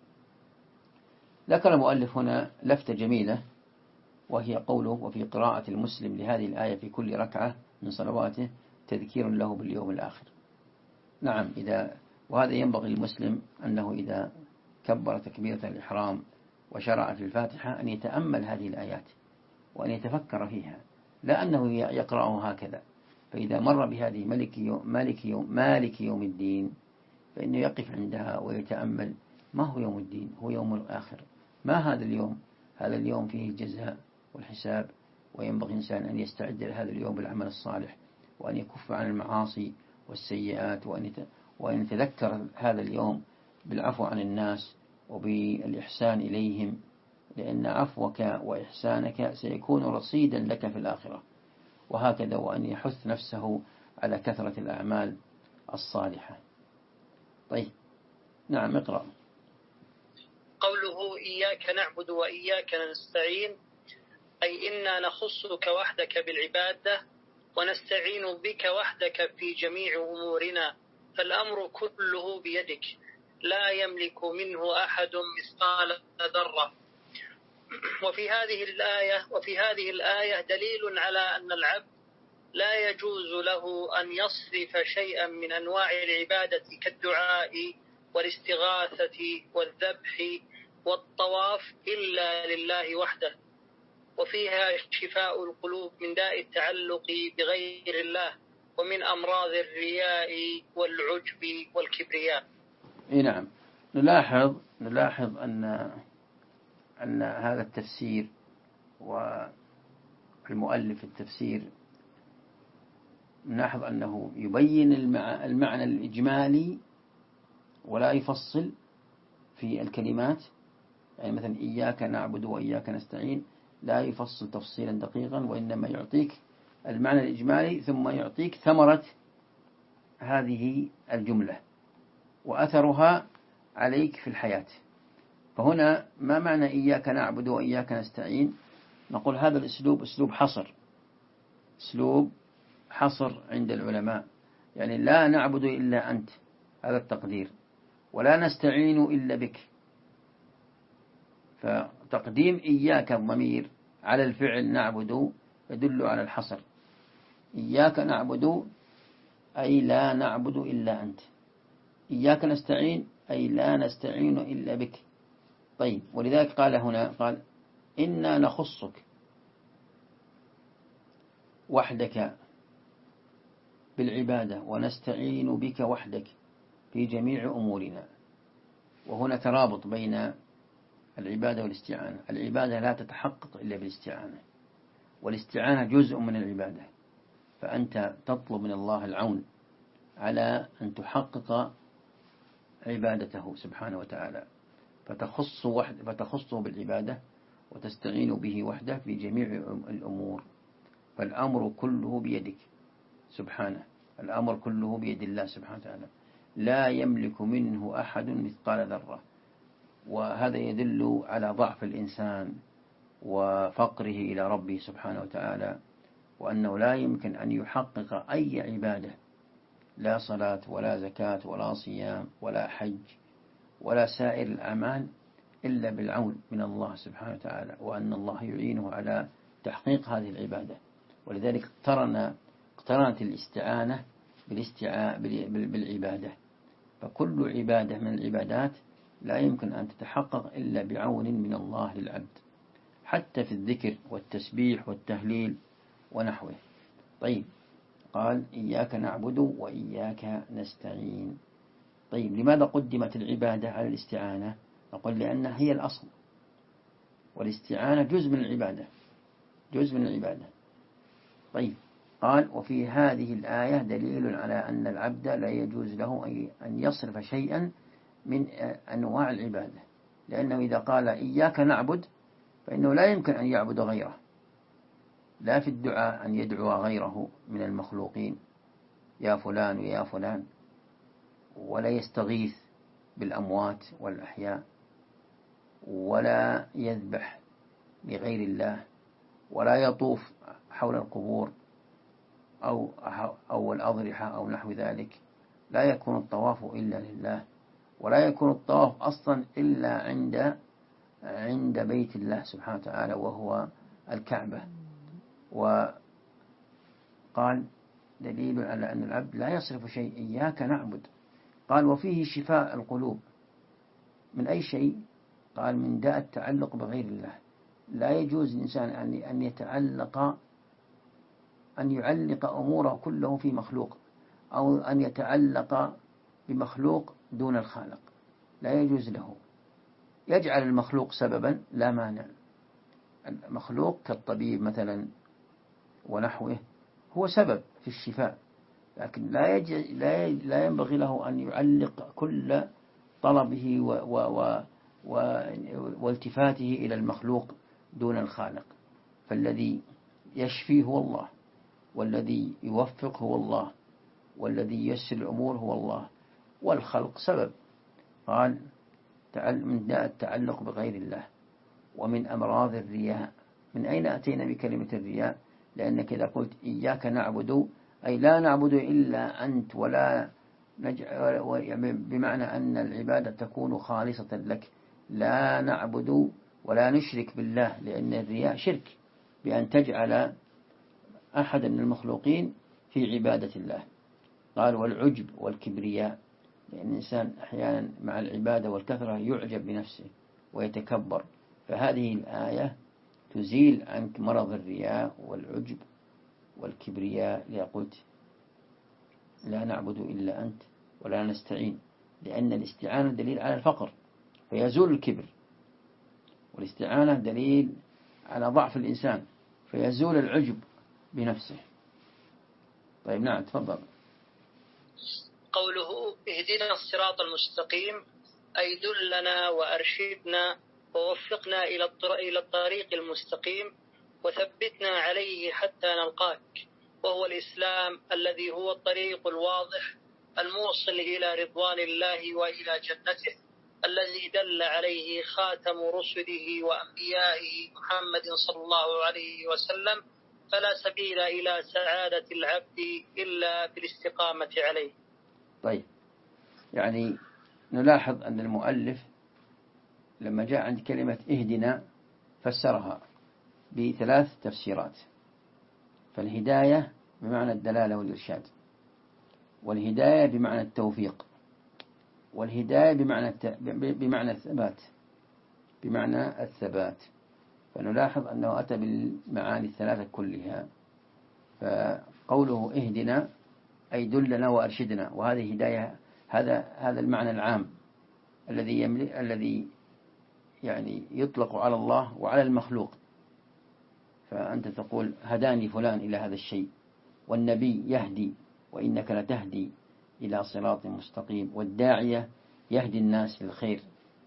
ذكر المؤلف هنا لفتة جميلة، وهي قوله وفي قراءة المسلم لهذه الآية في كل ركعة من صلواته تذكير له باليوم الآخر. نعم، وهذا ينبغي للمسلم أنه إذا كبر تكبيرة الإحرام وشرع في الفاتحة أن يتأمل هذه الآيات وأن يتفكر فيها، لا أنه يقرأه هكذا. فإذا مر بهذه مالك يوم الدين فإنه يقف عندها ويتأمل ما هو يوم الدين، هو يوم الآخر. ما هذا اليوم؟ هذا اليوم فيه الجزاء والحساب، وينبغي الإنسان أن يستعد لهذا اليوم بالعمل الصالح، وأن يكف عن المعاصي والسيئات، وأن يتذكر هذا اليوم بالعفو عن الناس وبالإحسان إليهم، لأن عفوك وإحسانك سيكون رصيدا لك في الآخرة. وهكذا، وأن يحث نفسه على كثرة الأعمال الصالحة. طيب، نعم، اقرأ. قوله إياك نعبد وإياك نستعين، أي إنا نخصك وحدك بالعبادة ونستعين بك وحدك في جميع أمورنا، فالأمر كله بيدك، لا يملك منه أحد مثقال ذرة. وفي هذه الآية دليل على أن العبد لا يجوز له أن يصرف شيئا من أنواع العبادة كالدعاء والاستغاثة والذبح والطواف إلا لله وحده. وفيها شفاء القلوب من داء التعلق بغير الله ومن أمراض الرياء والعجب والكبرياء. نعم، نلاحظ أن هذا التفسير والمؤلف التفسير نلاحظ أنه يبين المعنى الإجمالي ولا يفصل في الكلمات. يعني مثلا إياك نعبد وإياك نستعين لا يفصل تفصيلا دقيقا، وإنما يعطيك المعنى الإجمالي ثم يعطيك ثمرة هذه الجملة وأثرها عليك في الحياة. فهنا ما معنى إياك نعبد وإياك نستعين؟ نقول هذا الأسلوب أسلوب حصر عند العلماء، يعني لا نعبد إلا أنت، هذا التقدير، ولا نستعين إلا بك. فتقديم إياك الضمير على الفعل نعبد يدل على الحصر. إياك نعبد أي لا نعبد إلا أنت، إياك نستعين أي لا نستعين إلا بك. طيب، ولذلك قال هنا قال إنا نخصك وحدك بالعبادة ونستعين بك وحدك في جميع أمورنا. وهنا ترابط بين العبادة والاستعانة. العبادة لا تتحقق إلا بالاستعانة، والاستعانة جزء من العبادة. فأنت تطلب من الله العون على أن تحقق عبادته سبحانه وتعالى، فتخصه بالعبادة وتستعين به وحده في جميع الأمور. فالأمر كله بيدك سبحانه، الأمر كله بيد الله سبحانه وتعالى، لا يملك منه أحد مثقال ذرة. وهذا يدل على ضعف الإنسان وفقره إلى ربه سبحانه وتعالى، وأنه لا يمكن أن يحقق أي عبادة، لا صلاة ولا زكاة ولا صيام ولا حج ولا سائر الأعمال إلا بالعون من الله سبحانه وتعالى، وأن الله يعينه على تحقيق هذه العبادة. ولذلك اقترنت الاستعانة بالعبادة. فكل عبادة من العبادات لا يمكن أن تتحقق إلا بعون من الله للعبد، حتى في الذكر والتسبيح والتهليل ونحوه. طيب، قال إياك نعبد وإياك نستعين. طيب، لماذا قدمت العبادة على الاستعانة؟ نقول لأنها هي الأصل، والاستعانة جزء من العبادة. طيب، قال وفي هذه الآية دليل على أن العبد لا يجوز له أن يصرف شيئا من أنواع العبادة، لأنه إذا قال إياك نعبد فإنه لا يمكن أن يعبد غيره، لا في الدعاء أن يدعو غيره من المخلوقين يا فلان ويا فلان، ولا يستغيث بالأموات والأحياء، ولا يذبح لغير الله، ولا يطوف حول القبور أو الأضرحة أو نحو ذلك. لا يكون الطواف إلا لله، ولا يكون الطواف أصلا إلا عند بيت الله سبحانه وتعالى وهو الكعبة. وقال دليل على أن العبد لا يصرف شيء، إياك نعبد. قال وفيه شفاء القلوب من أي شيء؟ قال من داء التعلق بغير الله. لا يجوز للإنسان أن يعلق أموره كله في مخلوق، أو أن يتعلق بمخلوق دون الخالق، لا يجوز له. يجعل المخلوق سببا لا مانع، المخلوق كالطبيب مثلا ونحوه هو سبب في الشفاء، لكن لا ينبغي له أن يعلق كل طلبه والتفاته إلى المخلوق دون الخالق. فالذي يشفي هو الله، والذي يوفق هو الله، والذي ييسر الأمور هو الله، والخلق سبب. قال من داء التعلق بغير الله. ومن أمراض الرياء. من أين أتينا بكلمة الرياء؟ لأنك إذا قلت إياك نعبد أي لا نعبد إلا أنت، ولا بمعنى أن العبادة تكون خالصة لك، لا نعبد ولا نشرك بالله، لأن الرياء شرك بأن تجعل أحد من المخلوقين في عبادة الله. قال والعجب والكبرياء، لأن الإنسان أحيانا مع العبادة والكثرة يعجب بنفسه ويتكبر، فهذه الآية تزيل عنك مرض الرياء والعجب والكبرياء. لقلت لا نعبد إلا أنت ولا نستعين، لأن الاستعانة دليل على الفقر فيزول الكبر، والاستعانة دليل على ضعف الإنسان فيزول العجب بنفسه. طيب نعم تفضل. قوله اهدنا الصراط المستقيم أي دلنا وأرشدنا ووفقنا إلى الطريق المستقيم وثبتنا عليه حتى نلقاك، وهو الإسلام الذي هو الطريق الواضح الموصل إلى رضوان الله وإلى جنته، الذي دل عليه خاتم رسله وأنبيائه محمد صلى الله عليه وسلم، فلا سبيل إلى سعادة العبد إلا بالاستقامة عليه. طيب، يعني نلاحظ أن المؤلف لما جاء عند كلمة اهدنا فسرها بثلاث تفسيرات. فالهداية بمعنى الدلالة والإرشاد، والهداية بمعنى التوفيق، والهداية بمعنى الثبات. فنلاحظ أنه أتى بالمعاني الثلاثة كلها. فقوله اهدنا أي دلنا وأرشدنا، وهذه هداية، هذا المعنى العام الذي يعني يطلق على الله وعلى المخلوق. فأنت تقول هداني فلان إلى هذا الشيء، والنبي يهدي وإنك لتهدي إلى صراط مستقيم، والداعية يهدي الناس للخير،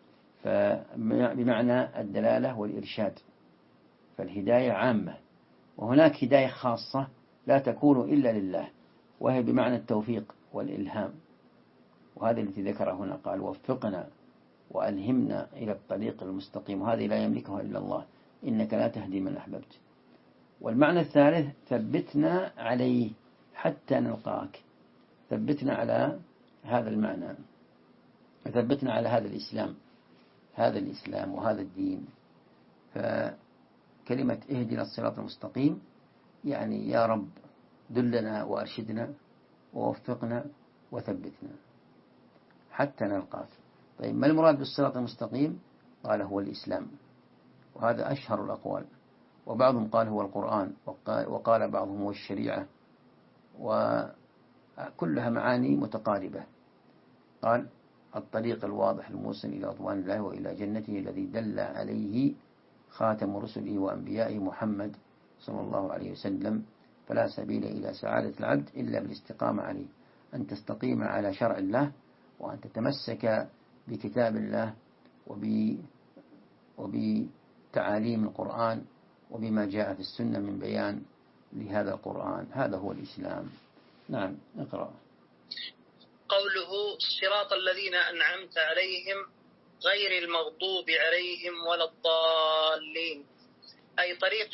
فبمعنى الدلالة والإرشاد. فالهداية عامة، وهناك هداية خاصة لا تكون إلا لله، وهي بمعنى التوفيق والإلهام، وهذا الذي ذكره هنا. قال وفقنا وألهمنا إلى الطريق المستقيم، وهذه لا يملكها إلا الله، إنك لا تهدي من أحببت. والمعنى الثالث وثبتنا عليه حتى نلقاك، ثبتنا على هذا المعنى، ثبتنا على هذا الإسلام وهذا الدين. فكلمة اهدنا الصراط المستقيم يعني يا رب دلنا وأرشدنا ووفقنا وثبتنا حتى نلقاك. طيب ما المراد بالصراط المستقيم؟ قال هو الإسلام، وهذا أشهر الأقوال، وبعضهم قال هو القرآن، وقال بعضهم هو الشريعة، وكلها معاني متقاربة. قال الطريق الواضح الموصل إلى رضوان الله وإلى جنته، الذي دل عليه خاتم رسله وأنبيائه محمد صلى الله عليه وسلم، فلا سبيل إلى سعادة العبد إلا بالاستقامة عليه، أن تستقيم على شرع الله، وأن تتمسك بكتاب الله وبتعاليم القرآن وبما جاء في السنة من بيان لهذا القرآن. هذا هو الإسلام. نعم اقرأ. قوله الصراط الذين أنعمت عليهم غير المغضوب عليهم ولا الضالين، أي طريق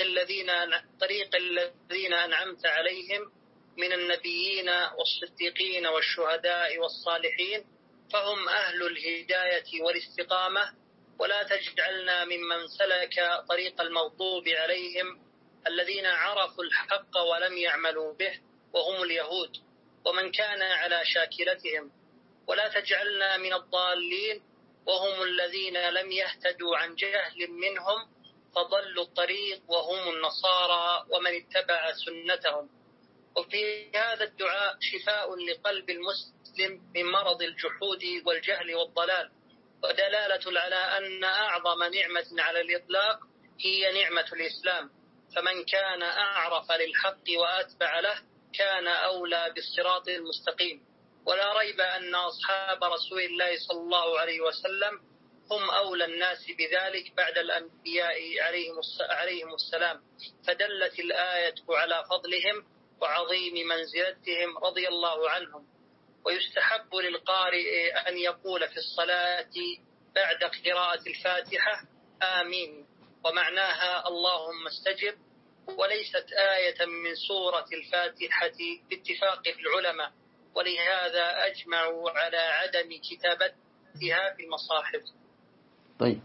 الذين أنعمت عليهم من النبيين والصديقين والشهداء والصالحين، فهم أهل الهداية والاستقامة. ولا تجعلنا ممن سلك طريق المغضوب عليهم الذين عرفوا الحق ولم يعملوا به وهم اليهود، ومن كان على شاكلتهم. ولا تجعلنا من الضالين وهم الذين لم يهتدوا عن جهل منهم فضلوا الطريق وهم النصارى ومن اتبع سنتهم. وفي هذا الدعاء شفاء لقلب المسلم من مرض الجحود والجهل والضلال، ودلالة على أن أعظم نعمة على الإطلاق هي نعمة الإسلام، فمن كان أعرف للحق وأتبع له كان أولى بالصراط المستقيم. ولا ريب أن أصحاب رسول الله صلى الله عليه وسلم هم أولى الناس بذلك بعد الأنبياء عليهم السلام، فدلت الآية على فضلهم وعظيم منزلتهم رضي الله عنهم. ويستحب للقارئ أن يقول في الصلاة بعد قراءة الفاتحة آمين، ومعناها اللهم استجب، وليست آية من سورة الفاتحة باتفاق العلماء، ولهذا أجمعوا على عدم كتابتها في المصاحف. طيب،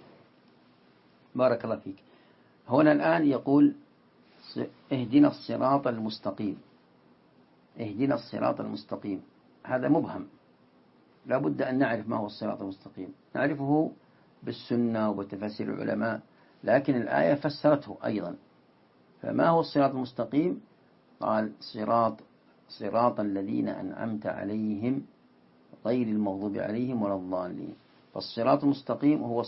بارك الله فيك. هنا الآن يقول اهدنا الصراط المستقيم، اهدنا الصراط المستقيم. هذا مبهم، لا بد أن نعرف ما هو الصراط المستقيم. نعرفه بالسنة وبتفاسير العلماء، لكن الآية فسرته أيضا. فما هو الصراط المستقيم؟ قال صراط الذين أنعمت عليهم غير المغضوب عليهم ولا الضالين. فالصراط المستقيم هو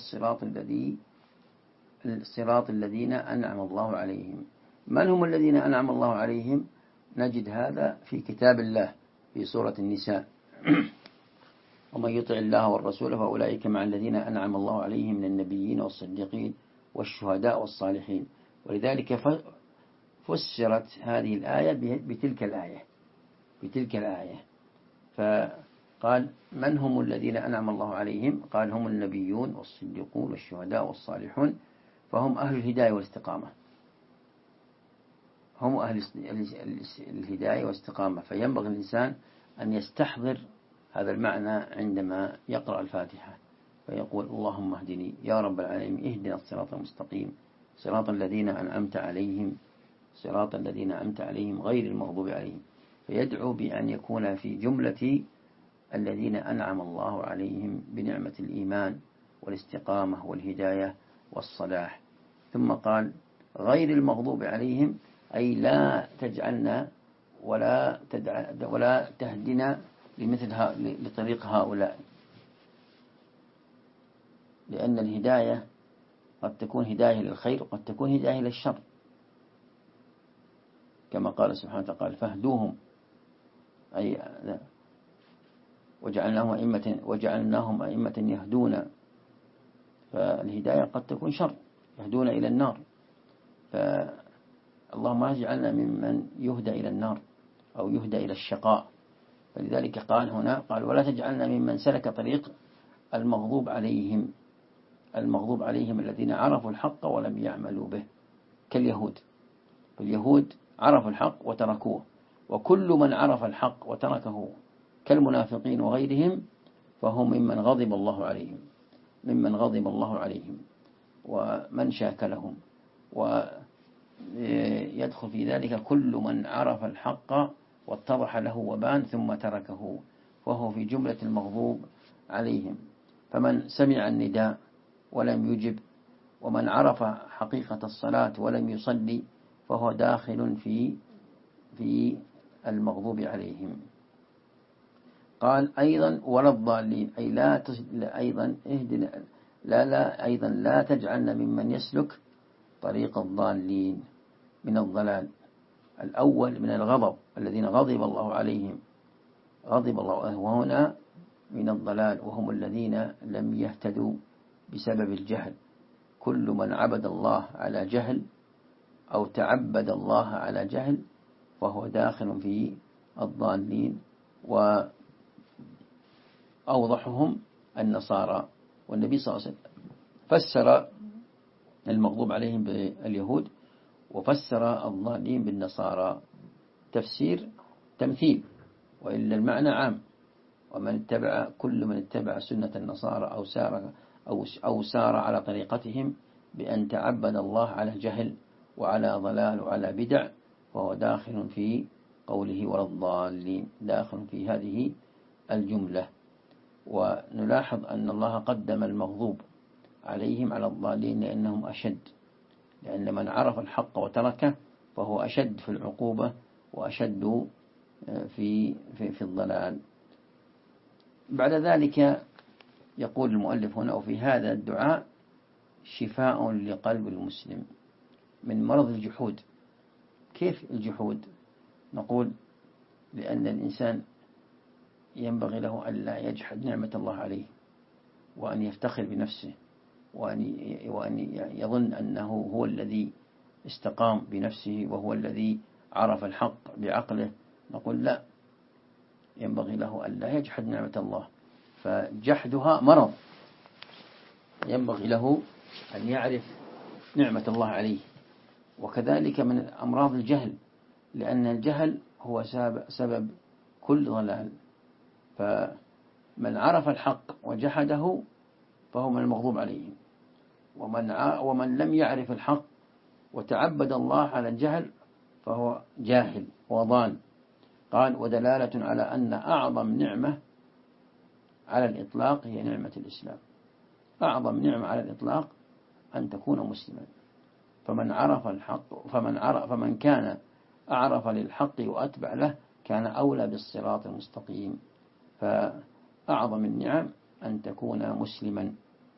الصراط الذين أنعم الله عليهم. من هم الذين أنعم الله عليهم؟ نجد هذا في كتاب الله في سورة النساء ومن يطع الله والرسول فأولئك مع الذين أنعم الله عليهم من النبيين والصديقين والشهداء والصالحين. ولذلك فسرت هذه الآية بتلك الآية. فقال من هم الذين أنعم الله عليهم؟ قال هم النبيون والصديقون والشهداء والصالحون، فهم أهل الهداية والاستقامة، هم أهل الهداية والاستقامة. فينبغي الإنسان أن يستحضر هذا المعنى عندما يقرأ الفاتحة، فيقول اللهم اهدني يا رب العالمين، اهدنا الصراط المستقيم صراط الذين أنعمت عليهم، صراط الذين أنعمت عليهم غير المغضوب عليهم. فيدعو بأن يكون في جملة الذين أنعم الله عليهم بنعمة الإيمان والاستقامة والهداية والصلاح. ثم قال غير المغضوب عليهم، أي لا تجعلنا ولا تهدنا لطريق هؤلاء، لأن الهداية قد تكون هداية للخير وقد تكون هداية للشر، كما قال سبحانه وتعالى فاهدوهم، أي وجعلناهم أئمة يهدون. فالهداية قد تكون شر، يهدون إلى النار، فاللهم لا تجعلنا ممن يهدى إلى النار أو يهدى إلى الشقاء. فلذلك قال هنا ولا تجعلنا ممن سلك طريق المغضوب عليهم الذين عرفوا الحق ولم يعملوا به، كاليهود. فاليهود عرفوا الحق وتركوه، وكل من عرف الحق وتركه كالمنافقين وغيرهم فهم ممن غضب الله عليهم ومن شاكلهم. ويدخل في ذلك كل من عرف الحق واتضح له وبان ثم تركه، وهو في جملة المغضوب عليهم. فمن سمع النداء ولم يجب، ومن عرف حقيقة الصلاة ولم يصلي، فهو داخل في المغضوب عليهم. قال أيضا ولا الضالين، أي لا تجعلنا ممن يسلك طريق الضالين من الضلال. الأول من الغضب، الذين غضب الله عليهم، وهنا من الضلال وهم الذين لم يهتدوا بسبب الجهل. كل من عبد الله على جهل أو تعبد الله على جهل فهو داخل في الضالين. أوضحهم النصارى. والنبي صلى الله عليه وسلم فسر المغضوب عليهم باليهود وفسر الضالين بالنصارى تفسير تمثيل، وإلا المعنى عام. كل من اتبع سنة النصارى أو سار على طريقتهم بأن تعبد الله على جهل وعلى ضلال وعلى بدع، فهو داخل في قوله ولا الضالين، داخل في هذه الجملة. ونلاحظ أن الله قدم المغضوب عليهم على الضالين لأنهم أشد، لأن من عرف الحق وتركه فهو أشد في العقوبة وأشد في الضلال. بعد ذلك يقول المؤلف هنا: وفي هذا الدعاء شفاء لقلب المسلم من مرض الجحود. كيف الجحود؟ نقول لأن الإنسان ينبغي له ألا يجحد نعمة الله عليه، وأن يفتخر بنفسه، وأن يظن أنه هو الذي استقام بنفسه وهو الذي عرف الحق بعقله. نقول لا، ينبغي له ألا يجحد نعمة الله، فجحدها مرض، ينبغي له أن يعرف نعمة الله عليه. وكذلك من أمراض الجهل، لأن الجهل هو سبب كل ضلال، فمن عرف الحق وجحده فهو من المغضوب عليهم، ومن لم يعرف الحق وتعبد الله على الجهل فهو جاهل وضال. قال: ودلالة على أن أعظم نعمة على الإطلاق هي نعمة الإسلام. أعظم نعمة على الإطلاق أن تكون مسلما. فمن عرف الحق فمن كان أعرف للحق وأتبع له كان أولى بالصراط المستقيم. فأعظم النعم أن تكون مسلما،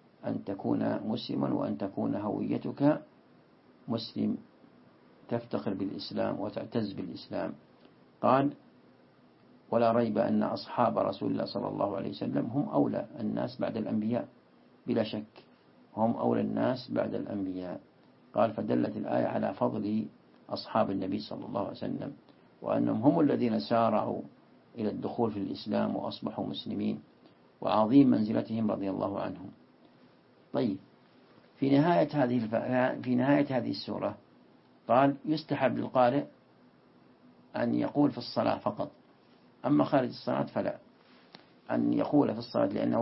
وأن تكون هويتك مسلم، تفتخر بالإسلام وتعتز بالإسلام. قال: ولا ريب أن أصحاب رسول الله صلى الله عليه وسلم هم أولى الناس بعد الأنبياء، بلا شك هم أولى الناس بعد الأنبياء. قال: فدلت الآية على فضل أصحاب النبي صلى الله عليه وسلم، وأنهم هم الذين سارعوا إلى الدخول في الإسلام وأصبحوا مسلمين، وعظيم منزلتهم رضي الله عنهم. طيب، في نهاية هذه السورة قال: يستحب للقارئ أن يقول في الصلاة فقط، أما خارج الصلاة فلا، أن يقول في الصلاة لأنها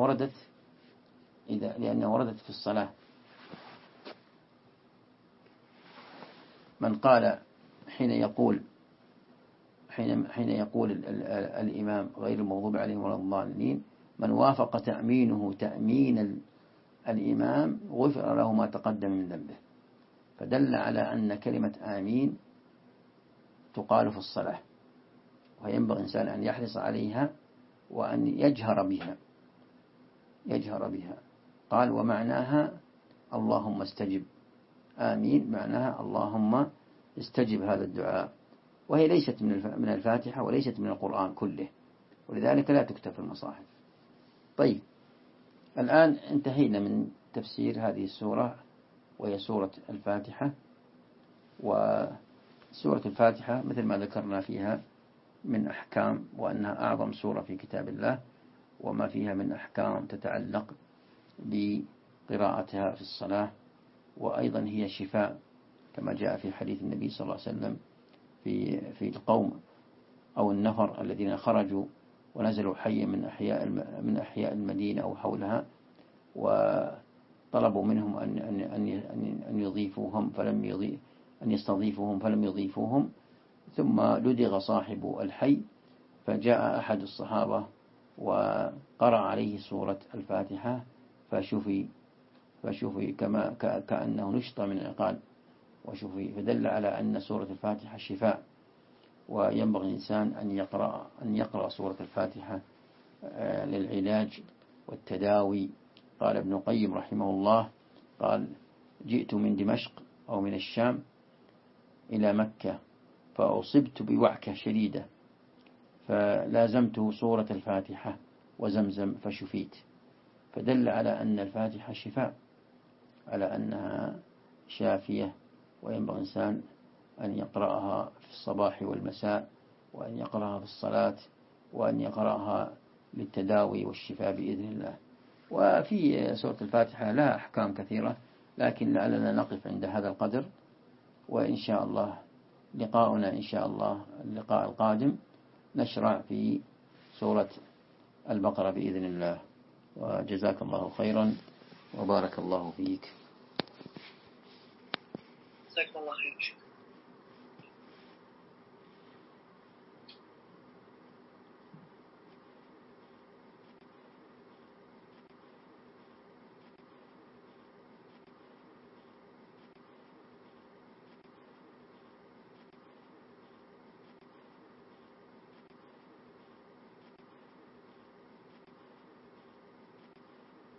وردت في الصلاة. من قال حين يقول الإمام غير المغضوب عليهم ولا الضالين، من وافق تأمينه تأمين الإمام غفر له ما تقدم من ذنبه. فدل على أن كلمة آمين تقال في الصلاة، وينبغي الإنسان أن يحرص عليها وأن يجهر بها. قال: ومعناها اللهم استجب. آمين معناها اللهم استجب هذا الدعاء، وهي ليست من الفاتحة وليست من القرآن كله، ولذلك لا تكتب في المصاحف. طيب، الآن انتهينا من تفسير هذه السورة، وهي سورة الفاتحة. وسورة الفاتحة مثل ما ذكرنا فيها من أحكام، وأنها أعظم سورة في كتاب الله، وما فيها من أحكام تتعلق بقراءتها في الصلاة. وأيضا هي شفاء كما جاء في حديث النبي صلى الله عليه وسلم في القوم أو النفر الذين خرجوا ونزلوا حيا من أحياء المدينة أو حولها، وطلبوا منهم أن يضيفوهم أن يستضيفوهم فلم يضيفوهم، ثم لدغ صاحب الحي، فجاء أحد الصحابة وقرأ عليه سورة الفاتحة فشفي كأنه نشط من عقال وشفي. فدل على أن سورة الفاتحة شفاء، وينبغي الإنسان أن يقرأ سورة الفاتحة للعلاج والتداوي. قال ابن القيم رحمه الله: قال: جئت من دمشق أو من الشام إلى مكة فأصبت بوعكة شديدة، فلازمت سورة الفاتحة وزمزم فشفيت. فدل على أن الفاتحة شفاء، على أنها شافية، وينبغي الإنسان أن يقرأها في الصباح والمساء، وأن يقرأها في الصلاة، وأن يقرأها للتداوي والشفاء بإذن الله. وفي سورة الفاتحة لها أحكام كثيرة، لكن لعلنا نقف عند هذا القدر، وإن شاء الله لقاؤنا إن شاء الله اللقاء القادم نشرع في سورة البقرة بإذن الله. وجزاك الله خيرا وبارك الله فيك. جزاك الله خير.